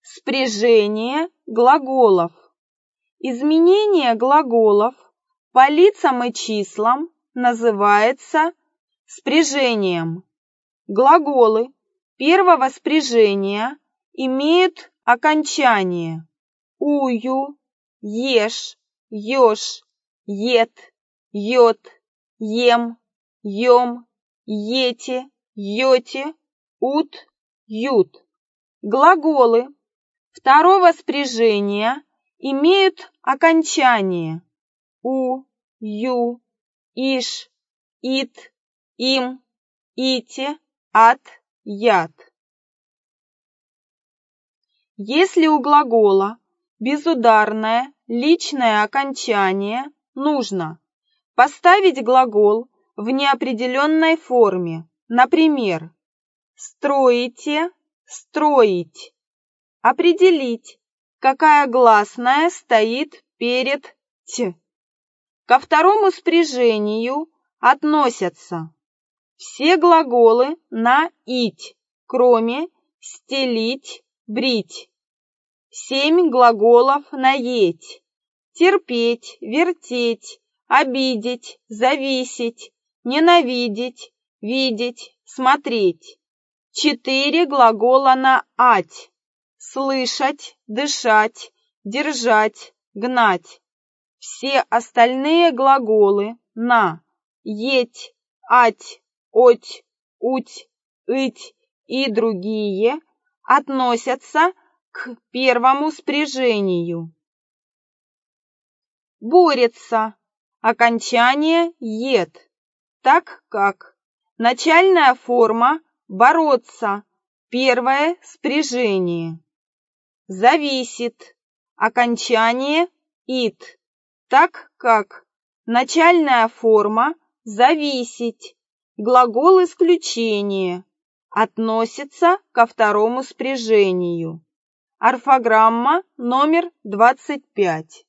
Спряжение глаголов. Изменение глаголов по лицам и числам называется спряжением. Глаголы первого спряжения имеют окончание ую, ешь, ешь, ед, ет, ем, ем, ете, ете, ут, ют. Глаголы второго спряжения имеют окончание у, ю, иш, ит, им, ите, ат, яд. Если у глагола безударное личное окончание, нужно поставить глагол в неопределенной форме, например, строите, строить, определить, какая гласная стоит перед «т». Ко второму спряжению относятся все глаголы на «ить», кроме «стелить», «брить». 7 глаголов на «еть» – терпеть, вертеть, обидеть, зависеть, ненавидеть, видеть, смотреть. 4 глагола на «ать» – слышать, дышать, держать, гнать. Все остальные глаголы на «еть», «ать», «оть», «уть», «ыть» и другие относятся к первому спряжению. Борется. Окончание «ед», так как начальная форма «бороться», первое спряжение. Зависит. Окончание «ит», так как начальная форма «зависеть», глагол исключения, относится ко второму спряжению. Орфограмма номер 25.